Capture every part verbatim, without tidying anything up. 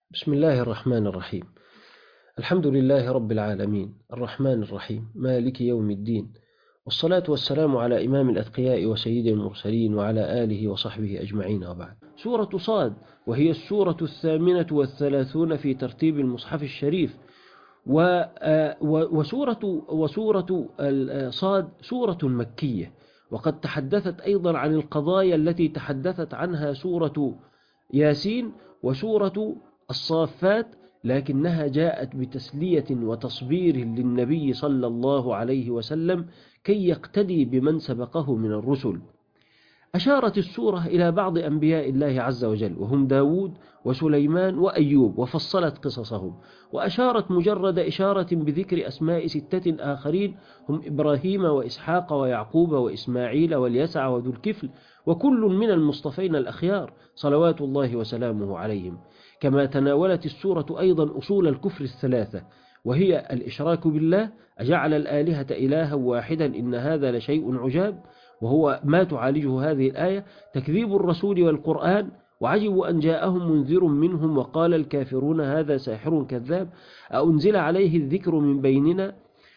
بسم الله الرحمن الرحيم. الحمد لله رب العالمين الرحمن الرحيم مالك يوم الدين، والصلاة والسلام على إمام الأتقياء وسيد المرسلين وعلى آله وصحبه أجمعين، وبعد. سورة صاد، وهي السورة الثامنة والثلاثون في ترتيب المصحف الشريف. و- آه، و- وسورة وسورة ال- صاد سورة مكية، وقد تحدثت أيضا عن القضايا التي تحدثت عنها سورة ياسين وسورة الصافات، لكنها جاءت بتسلية وتصبير للنبي صلى الله عليه وسلم كي يقتدي بمن سبقه من الرسل. أشارت السورة إلى بعض أنبياء الله عز وجل، وهم داود وسليمان وأيوب، وفصلت قصصهم. وأشارت مجرد إشارة بذكر أسماء ستة آخرين، هم إبراهيم وإسحاق ويعقوب وإسماعيل واليسع وذو الكفل، وكل من المصطفين الأخيار صلوات الله وسلامه عليهم. كما تناولت السورة أيضا أصول الكفر الثلاثة، وهي الإشراك بالله، أجعل الآلهة إلها واحدا إن هذا لشيء عجاب، وهو ما تعالجه هذه الآية، تكذيب الرسول والقرآن، وعجبوا أن جاءهم منذر منهم وقال الكافرون هذا ساحر كذاب، أأنزل عليه الذكر من بيننا.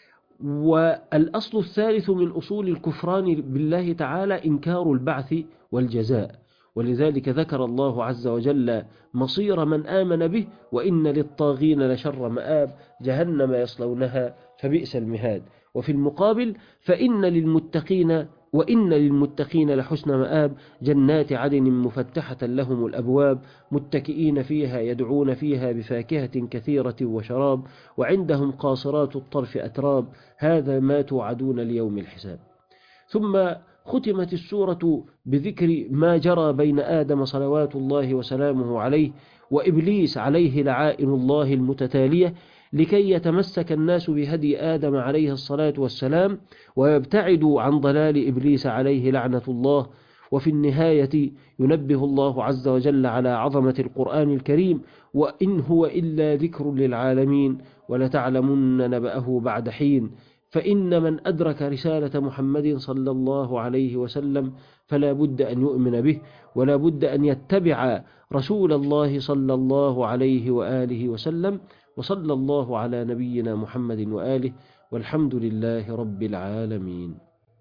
والأصل الثالث من أصول الكفران بالله تعالى إنكار البعث والجزاء، ولذلك ذكر الله عز وجل مصير من آمن به، وإن للطاغين لشر مآب، جهنم يصلونها فبئس المهاد. وفي المقابل فإن للمتقين وإن للمتقين لحسن مآب، جنات عدن مفتحة لهم الأبواب، متكئين فيها يدعون فيها بفاكهة كثيرة وشراب، وعندهم قاصرات الطرف أتراب، هذا ما توعدون ليوم الحساب. ثم ختمت السورة بذكر ما جرى بين آدم صلوات الله وسلامه عليه وإبليس عليه لعائن الله المتتالية، لكي يتمسك الناس بهدي آدم عليه الصلاة والسلام، ويبتعدوا عن ضلال إبليس عليه لعنة الله. وفي النهاية ينبه الله عز وجل على عظمة القرآن الكريم: وإن هو إلا ذكر للعالمين ولتعلمن نبأه بعد حين. فإن من أدرك رسالة محمد صلى الله عليه وسلم فلا بد أن يؤمن به، ولا بد أن يتبع رسول الله صلى الله عليه وآله وسلم. وصلى الله على نبينا محمد وآله، والحمد لله رب العالمين.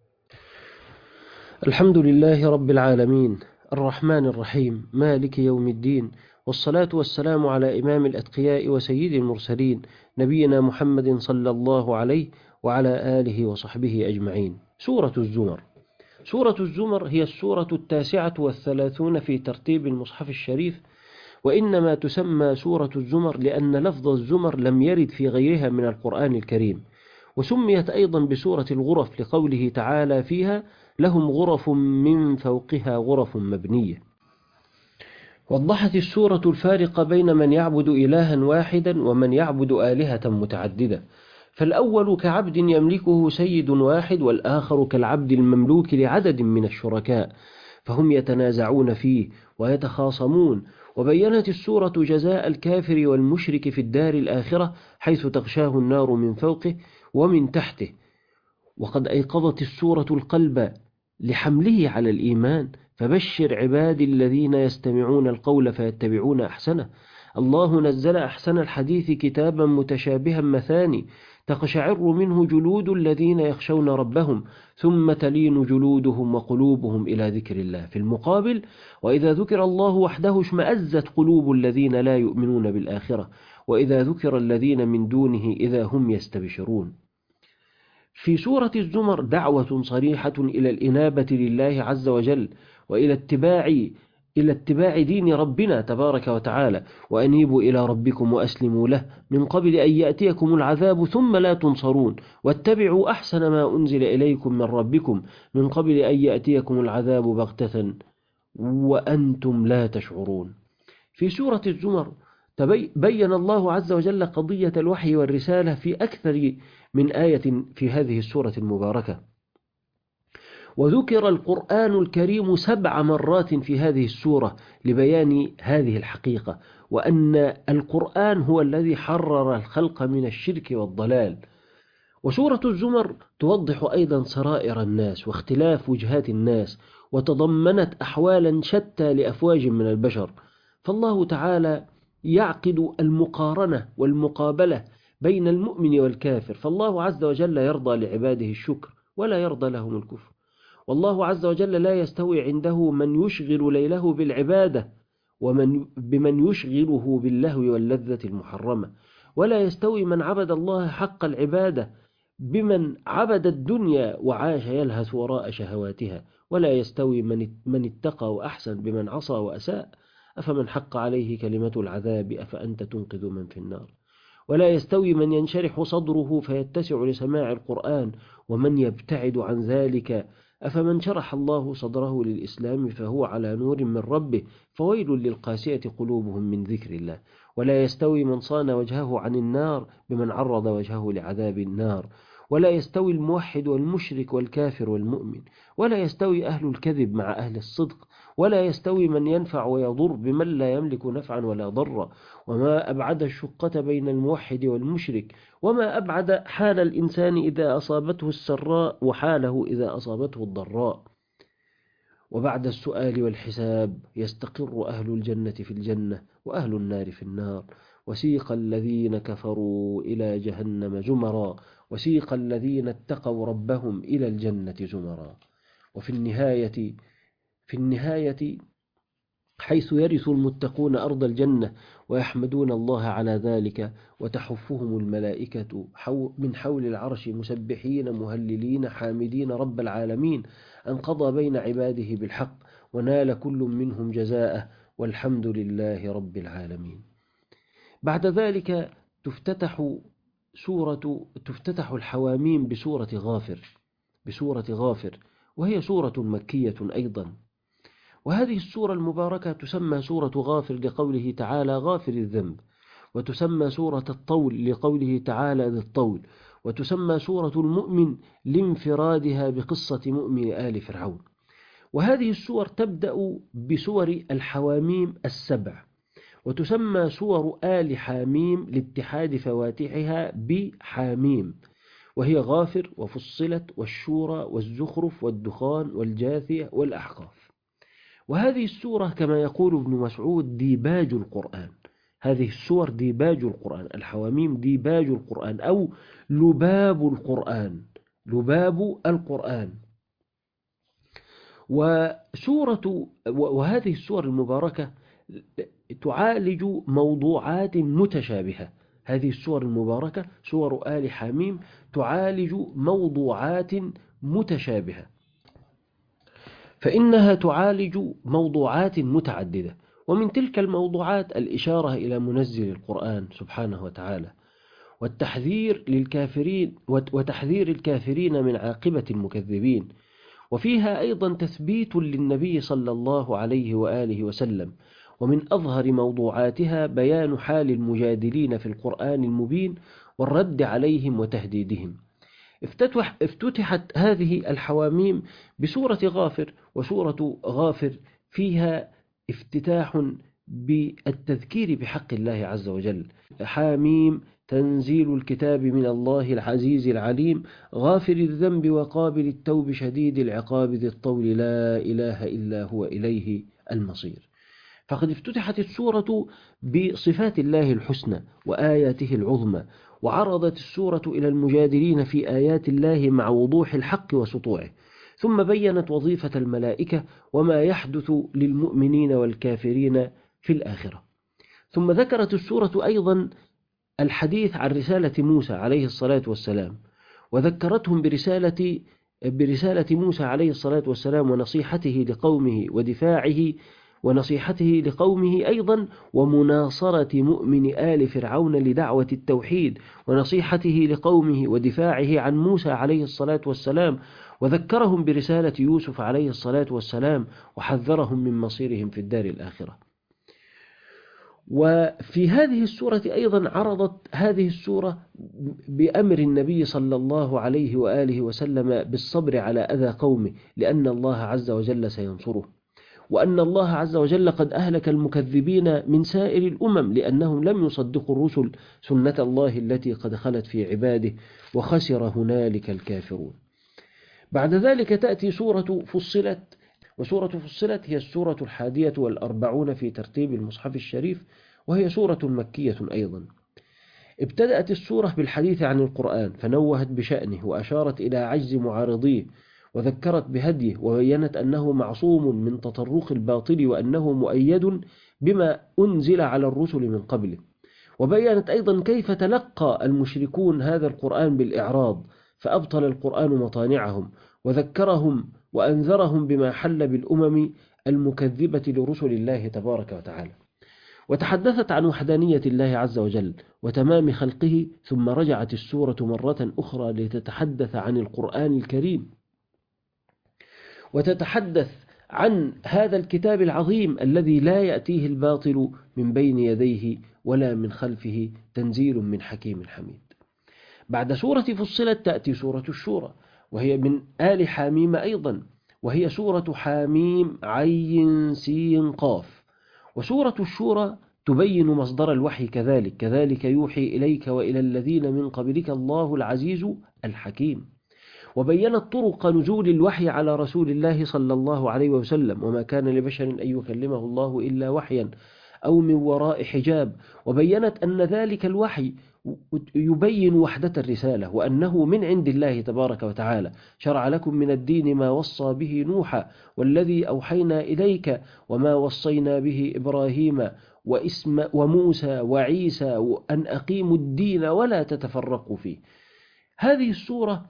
الحمد لله رب العالمين الرحمن الرحيم مالك يوم الدين، والصلاة والسلام على إمام الأتقياء وسيد المرسلين، نبينا محمد صلى الله عليه وعلى آله وصحبه أجمعين. سورة الزمر. سورة الزمر هي السورة التاسعة والثلاثون في ترتيب المصحف الشريف، وإنما تسمى سورة الزمر لأن لفظ الزمر لم يرد في غيرها من القرآن الكريم. وسميت أيضا بسورة الغرف لقوله تعالى فيها: لهم غرف من فوقها غرف مبنية. وضحت السورة الفارق بين من يعبد إلها واحدا ومن يعبد آلهة متعددة، فالأول كعبد يملكه سيد واحد، والآخر كالعبد المملوك لعدد من الشركاء، فهم يتنازعون فيه ويتخاصمون. وبينت السورة جزاء الكافر والمشرك في الدار الآخرة، حيث تغشاه النار من فوقه ومن تحته. وقد أيقظت السورة القلب لحمله على الإيمان، فبشر عبادي الذين يستمعون القول فيتبعون أحسنه. الله نزل أحسن الحديث كتابا متشابها مثاني، تقشعر منه جلود الذين يخشون ربهم، ثم تلين جلودهم وقلوبهم إلى ذكر الله. في المقابل: وإذا ذكر الله وحده اشمأزت قلوب الذين لا يؤمنون بالآخرة، وإذا ذكر الذين من دونه إذا هم يستبشرون. في سورة الزمر دعوة صريحة إلى الإنابة لله عز وجل، وإلى اتباع إلى اتباع دين ربنا تبارك وتعالى: وأنيبوا إلى ربكم وأسلموا له من قبل أن يأتيكم العذاب ثم لا تنصرون، واتبعوا أحسن ما أنزل إليكم من ربكم من قبل أن يأتيكم العذاب بغتة وأنتم لا تشعرون. في سورة الزمر بين الله عز وجل قضية الوحي والرسالة في أكثر من آية في هذه السورة المباركة، وذكر القرآن الكريم سبع مرات في هذه السورة لبيان هذه الحقيقة، وأن القرآن هو الذي حرر الخلق من الشرك والضلال. وسورة الزمر توضح أيضا سرائر الناس واختلاف وجهات الناس، وتضمنت أحوالا شتى لأفواج من البشر. فالله تعالى يعقد المقارنة والمقابلة بين المؤمن والكافر، فالله عز وجل يرضى لعباده الشكر ولا يرضى لهم الكفر، والله عز وجل لا يستوي عنده من يشغل ليله بالعبادة ومن بمن يشغله باللهو واللذة المحرمة، ولا يستوي من عبد الله حق العبادة بمن عبد الدنيا وعاش يلهث وراء شهواتها، ولا يستوي من من اتقى وأحسن بمن عصى وأساء. أفمن حق عليه كلمة العذاب أفأنت تنقذ من في النار. ولا يستوي من ينشرح صدره فيتسع لسماع القرآن ومن يبتعد عن ذلك. أفمن شرح الله صدره للإسلام فهو على نور من ربه فويل للقاسية قلوبهم من ذكر الله. ولا يستوي من صان وجهه عن النار بمن عرض وجهه لعذاب النار. ولا يستوي الموحد والمشرك والكافر والمؤمن. ولا يستوي أهل الكذب مع أهل الصدق. ولا يستوي من ينفع ويضر بمن لا يملك نفعا ولا ضرا. وما أبعد الشقة بين الموحد والمشرك، وما أبعد حال الإنسان إذا أصابته السراء وحاله إذا أصابته الضراء. وبعد السؤال والحساب يستقر أهل الجنة في الجنة وأهل النار في النار. وسيق الذين كفروا إلى جهنم زمرا وسيق الذين اتقوا ربهم إلى الجنة زمرا. وفي النهاية في النهاية حيث يرث المتقون أرض الجنة ويحمدون الله على ذلك وتحفهم الملائكة من حول العرش مسبحين مهللين حامدين رب العالمين أن قضى بين عباده بالحق ونال كل منهم جزاءه والحمد لله رب العالمين. بعد ذلك تفتتح سورة تفتتح الحواميم بسورة غافر بسورة غافر وهي سورة مكية أيضا. وهذه السورة المباركة تسمى سورة غافر لقوله تعالى غافر الذنب، وتسمى سورة الطول لقوله تعالى ذي الطول، وتسمى سورة المؤمن لانفرادها بقصة مؤمن آل فرعون. وهذه السور تبدأ بسور الحواميم السبع، وتسمى سور آل حاميم لاتحاد فواتحها بحاميم، وهي غافر وفصلت والشورى والزخرف والدخان والجاثية والأحقاف. وهذه السورة كما يقول ابن مسعود ديباج القرآن. هذه السور ديباج القرآن، الحواميم ديباج القرآن أو لباب القرآن لباب القرآن. وسورة وهذه السور المباركة تعالج موضوعات متشابهة. هذه السور المباركة سور آل حميم تعالج موضوعات متشابهة، فإنها تعالج موضوعات متعددة، ومن تلك الموضوعات الإشارة إلى منزل القرآن سبحانه وتعالى، والتحذير للكافرين وتحذير الكافرين من عاقبة المكذبين. وفيها أيضا تثبيت للنبي صلى الله عليه وآله وسلم. ومن أظهر موضوعاتها بيان حال المجادلين في القرآن المبين والرد عليهم وتهديدهم. افتتح افتتحت هذه الحواميم بسورة غافر، وسورة غافر فيها افتتاح بالتذكير بحق الله عز وجل. حاميم تنزيل الكتاب من الله العزيز العليم غافر الذنب وقابل التوب شديد العقاب ذي الطول لا إله إلا هو إليه المصير. فقد افتتحت السورة بصفات الله الحسنى وآياته العظمى، وعرضت السورة إلى المجادلين في آيات الله مع وضوح الحق وسطوعه، ثم بيّنت وظيفة الملائكة وما يحدث للمؤمنين والكافرين في الآخرة. ثم ذكرت السورة أيضا الحديث عن رسالة موسى عليه الصلاة والسلام، وذكرتهم برسالة برسالة موسى عليه الصلاة والسلام ونصيحته لقومه ودفاعه ونصيحته لقومه أيضا، ومناصرة مؤمن آل فرعون لدعوة التوحيد، ونصيحته لقومه ودفاعه عن موسى عليه الصلاة والسلام، وذكرهم برسالة يوسف عليه الصلاة والسلام، وحذرهم من مصيرهم في الدار الآخرة. وفي هذه السورة أيضا عرضت هذه السورة بأمر النبي صلى الله عليه وآله وسلم بالصبر على أذى قومه، لأن الله عز وجل سينصره، وأن الله عز وجل قد أهلك المكذبين من سائر الأمم لأنهم لم يصدقوا الرسل سنة الله التي قد خلت في عباده، وخسر هنالك الكافرون. بعد ذلك تأتي سورة فصلت، وسورة فصلت هي السورة الحادية والأربعون في ترتيب المصحف الشريف، وهي سورة مكية أيضا. ابتدأت السورة بالحديث عن القرآن، فنوهت بشأنه وأشارت إلى عجز معارضيه، وذكرت بهديه، وبينت أنه معصوم من تطرق الباطل، وأنه مؤيد بما أنزل على الرسل من قبله. وبينت أيضا كيف تلقى المشركون هذا القرآن بالإعراض، فأبطل القرآن مطانعهم، وذكرهم وأنذرهم بما حل بالأمم المكذبة لرسل الله تبارك وتعالى. وتحدثت عن وحدانية الله عز وجل وتمام خلقه، ثم رجعت السورة مرة أخرى لتتحدث عن القرآن الكريم، وتتحدث عن هذا الكتاب العظيم الذي لا يأتيه الباطل من بين يديه ولا من خلفه، تنزيل من حكيم حميد. بعد سورة فصلت تأتي سورة الشورى، وهي من آل حاميم أيضا، وهي سورة حاميم عين سين قاف. وسورة الشورى تبين مصدر الوحي كذلك، كذلك يوحي إليك وإلى الذين من قبلك الله العزيز الحكيم. وبينت طرق نزول الوحي على رسول الله صلى الله عليه وسلم، وما كان لبشر أن يكلمه الله إلا وحيا أو من وراء حجاب. وبينت أن ذلك الوحي يبين وحدة الرسالة، وأنه من عند الله تبارك وتعالى. شرع لكم من الدين ما وصى به نوحا والذي أوحينا إليك وما وصينا به إبراهيم وإسم وموسى وعيسى أن أقيموا الدين ولا تتفرقوا فيه. هذه السورة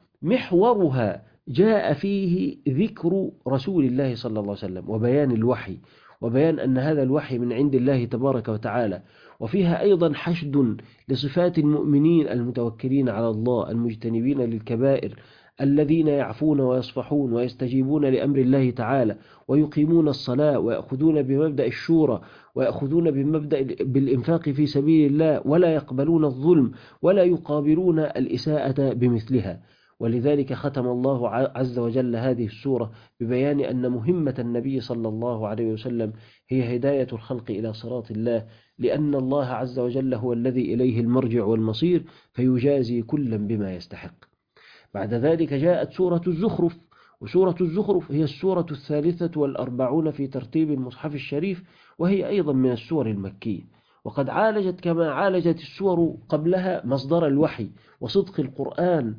محورها جاء فيه ذكر رسول الله صلى الله عليه وسلم وبيان الوحي، وبيان أن هذا الوحي من عند الله تبارك وتعالى. وفيها أيضا حشد لصفات المؤمنين المتوكلين على الله المجتنبين للكبائر، الذين يعفون ويصفحون ويستجيبون لأمر الله تعالى، ويقيمون الصلاة، ويأخذون بمبدأ الشورى، ويأخذون بمبدأ بالإنفاق في سبيل الله، ولا يقبلون الظلم ولا يقابلون الإساءة بمثلها. ولذلك ختم الله عز وجل هذه السورة ببيان أن مهمة النبي صلى الله عليه وسلم هي هداية الخلق إلى صراط الله، لأن الله عز وجل هو الذي إليه المرجع والمصير، فيجازي كلا بما يستحق. بعد ذلك جاءت سورة الزخرف، وسورة الزخرف هي السورة الثالثة والأربعون في ترتيب المصحف الشريف، وهي أيضا من السور المكية. وقد عالجت كما عالجت السور قبلها مصدر الوحي وصدق القرآن،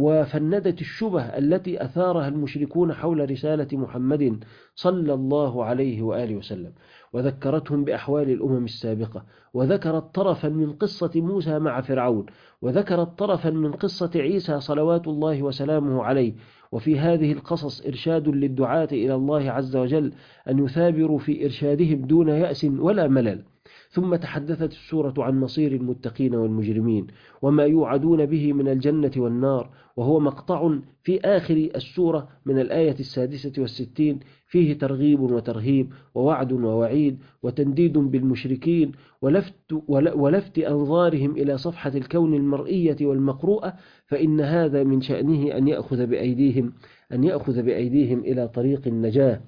وفندت الشبه التي أثارها المشركون حول رسالة محمد صلى الله عليه وآله وسلم، وذكرتهم بأحوال الأمم السابقة، وذكرت طرفا من قصة موسى مع فرعون، وذكرت طرفا من قصة عيسى صلوات الله وسلامه عليه. وفي هذه القصص إرشاد للدعاة إلى الله عز وجل أن يثابروا في إرشادهم دون يأس ولا ملل. ثم تحدثت السورة عن مصير المتقين والمجرمين، وما يوعدون به من الجنة والنار، وهو مقطع في آخر السورة من الآية السادسة والستين، فيه ترغيب وترهيب ووعد ووعيد وتنديد بالمشركين، ولفت, ولفت أنظارهم إلى صفحة الكون المرئية والمقروءة، فإن هذا من شأنه أن يأخذ بأيديهم, أن يأخذ بأيديهم إلى طريق النجاة.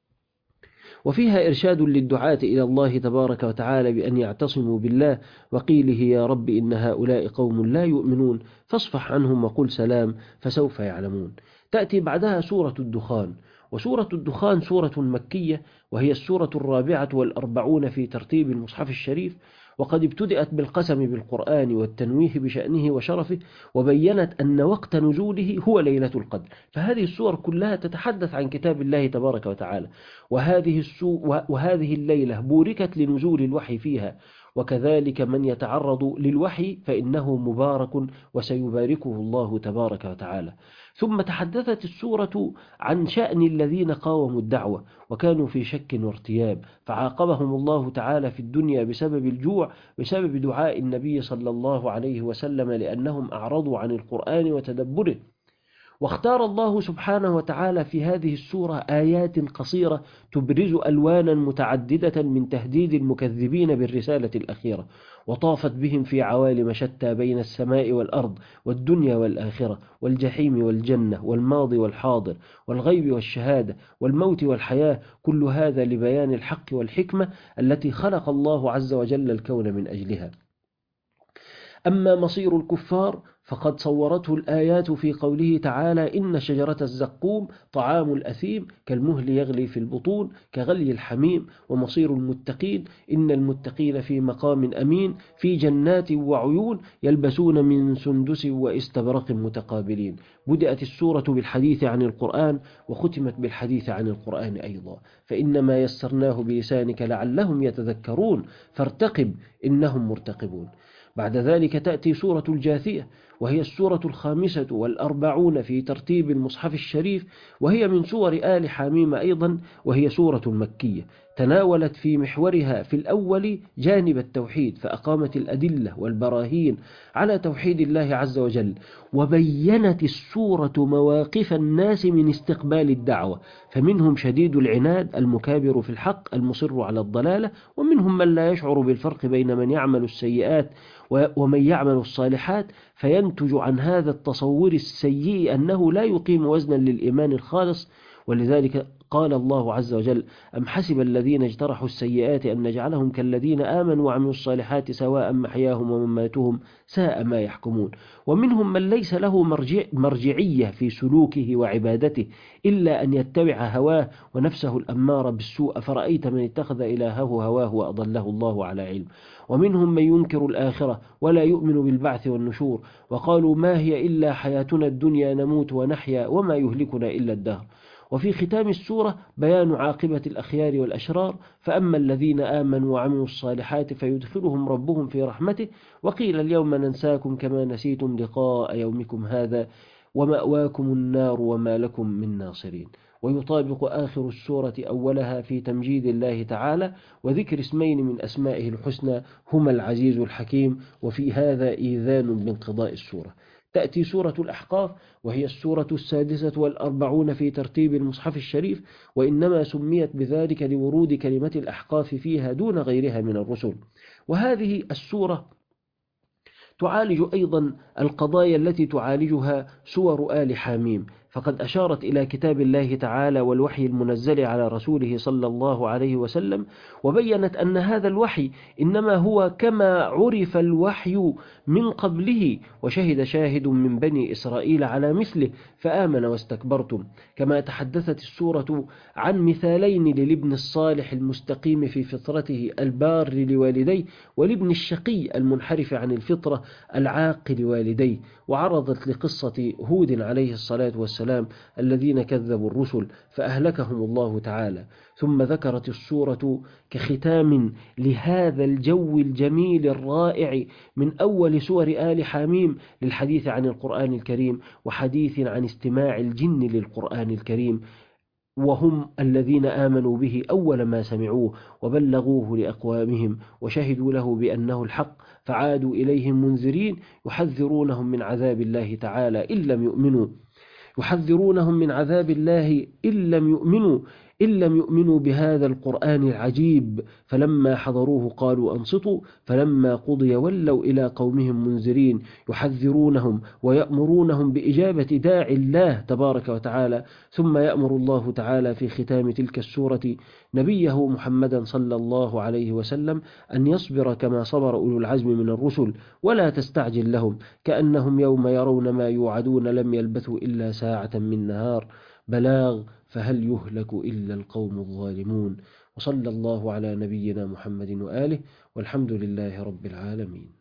وفيها إرشاد للدعاة إلى الله تبارك وتعالى بأن يعتصموا بالله، وقيله يا رب إن هؤلاء قوم لا يؤمنون فاصفح عنهم وقل سلام فسوف يعلمون. تأتي بعدها سورة الدخان، وسورة الدخان سورة مكية، وهي السورة الرابعة والأربعون في ترتيب المصحف الشريف، وقد ابتدأت بالقسم بالقرآن والتنويه بشأنه وشرفه، وبينت أن وقت نزوله هو ليلة القدر. فهذه السور كلها تتحدث عن كتاب الله تبارك وتعالى، وهذه, وهذه الليلة بوركت لنزول الوحي فيها. وكذلك من يتعرض للوحي فإنه مبارك وسيباركه الله تبارك وتعالى. ثم تحدثت السورة عن شأن الذين قاوموا الدعوة وكانوا في شك وارتياب، فعاقبهم الله تعالى في الدنيا بسبب الجوع، بسبب دعاء النبي صلى الله عليه وسلم، لأنهم أعرضوا عن القرآن وتدبره. واختار الله سبحانه وتعالى في هذه السورة آيات قصيرة تبرز ألوانا متعددة من تهديد المكذبين بالرسالة الأخيرة، وطافت بهم في عوالم شتى بين السماء والأرض والدنيا والآخرة والجحيم والجنة والماضي والحاضر والغيب والشهادة والموت والحياة، كل هذا لبيان الحق والحكمة التي خلق الله عز وجل الكون من أجلها. أما مصير الكفار فقد صورته الآيات في قوله تعالى: إن شجرة الزقوم طعام الأثيم كالمهل يغلي في البطون كغلي الحميم. ومصير المتقين: إن المتقين في مقام أمين في جنات وعيون يلبسون من سندس واستبرق متقابلين. بدأت السورة بالحديث عن القرآن وختمت بالحديث عن القرآن أيضا، فإنما يسرناه بلسانك لعلهم يتذكرون فارتقب إنهم مرتقبون. بعد ذلك تأتي سورة الجاثية، وهي السورة الخامسة والأربعون في ترتيب المصحف الشريف، وهي من سور آل حميم أيضا، وهي سورة مكية تناولت في محورها في الأول جانب التوحيد، فأقامت الأدلة والبراهين على توحيد الله عز وجل، وبينت السورة مواقف الناس من استقبال الدعوة، فمنهم شديد العناد المكابر في الحق المصر على الضلالة، ومنهم من لا يشعر بالفرق بين من يعمل السيئات ومن يعمل الصالحات، فينتج عن هذا التصور السيء أنه لا يقيم وزنا للإيمان الخالص. ولذلك قال الله عز وجل: أم حسب الذين اجترحوا السيئات أن نجعلهم كالذين آمنوا وعملوا الصالحات سواء محياهم ومماتهم ساء ما يحكمون. ومنهم من ليس له مرجع مرجعية في سلوكه وعبادته إلا أن يتبع هواه ونفسه الأمارة بالسوء، فرأيت من اتخذ إلهه هواه وأضله الله على علم. ومنهم من ينكر الآخرة ولا يؤمن بالبعث والنشور، وقالوا ما هي إلا حياتنا الدنيا نموت ونحيا وما يهلكنا إلا الدهر. وفي ختام السورة بيان عاقبة الأخيار والأشرار: فأما الذين آمنوا وعملوا الصالحات فيدخلهم ربهم في رحمته، وقيل اليوم ننساكم كما نسيتم لقاء يومكم هذا ومأواكم النار وما لكم من ناصرين. ويطابق آخر السورة أولها في تمجيد الله تعالى وذكر اسمين من أسمائه الحسنى هما العزيز الحكيم، وفي هذا إيذان بانقضاء السورة. تأتي سورة الأحقاف، وهي السورة السادسة والأربعون في ترتيب المصحف الشريف، وإنما سميت بذلك لورود كلمة الأحقاف فيها دون غيرها من الرسل. وهذه السورة تعالج أيضا القضايا التي تعالجها سور آل حميم، فقد أشارت إلى كتاب الله تعالى والوحي المنزل على رسوله صلى الله عليه وسلم، وبينت أن هذا الوحي إنما هو كما عرف الوحي من قبله، وشهد شاهد من بني إسرائيل على مثله فآمن واستكبرتم. كما تحدثت السورة عن مثالين للابن الصالح المستقيم في فطرته البار لوالديه، والابن الشقي المنحرف عن الفطرة العاق لوالديه، وعرضت لقصة هود عليه الصلاة والسلام الذين كذبوا الرسل فأهلكهم الله تعالى. ثم ذكرت السورة كختام لهذا الجو الجميل الرائع من أول سور آل حميم للحديث عن القرآن الكريم، وحديث عن استماع الجن للقرآن الكريم، وهم الذين آمنوا به أول ما سمعوه وبلغوه لأقوامهم وشهدوا له بأنه الحق، فعادوا إليهم منذرين يحذرونهم من عذاب الله تعالى إن لم يؤمنوا يحذرونهم من عذاب الله إن لم يؤمنوا إن لم يؤمنوا بهذا القرآن العجيب. فلما حضروه قالوا أنصتوا، فلما قضي ولوا إلى قومهم منذرين يحذرونهم ويأمرونهم بإجابة داعي الله تبارك وتعالى. ثم يأمر الله تعالى في ختام تلك السورة نبيه محمدا صلى الله عليه وسلم أن يصبر كما صبر أولو العزم من الرسل، ولا تستعجل لهم كأنهم يوم يرون ما يوعدون لم يلبثوا إلا ساعة من نهار بلاغ فهل يهلك إلا القوم الظالمون. وصلى الله على نبينا محمد وآله، والحمد لله رب العالمين.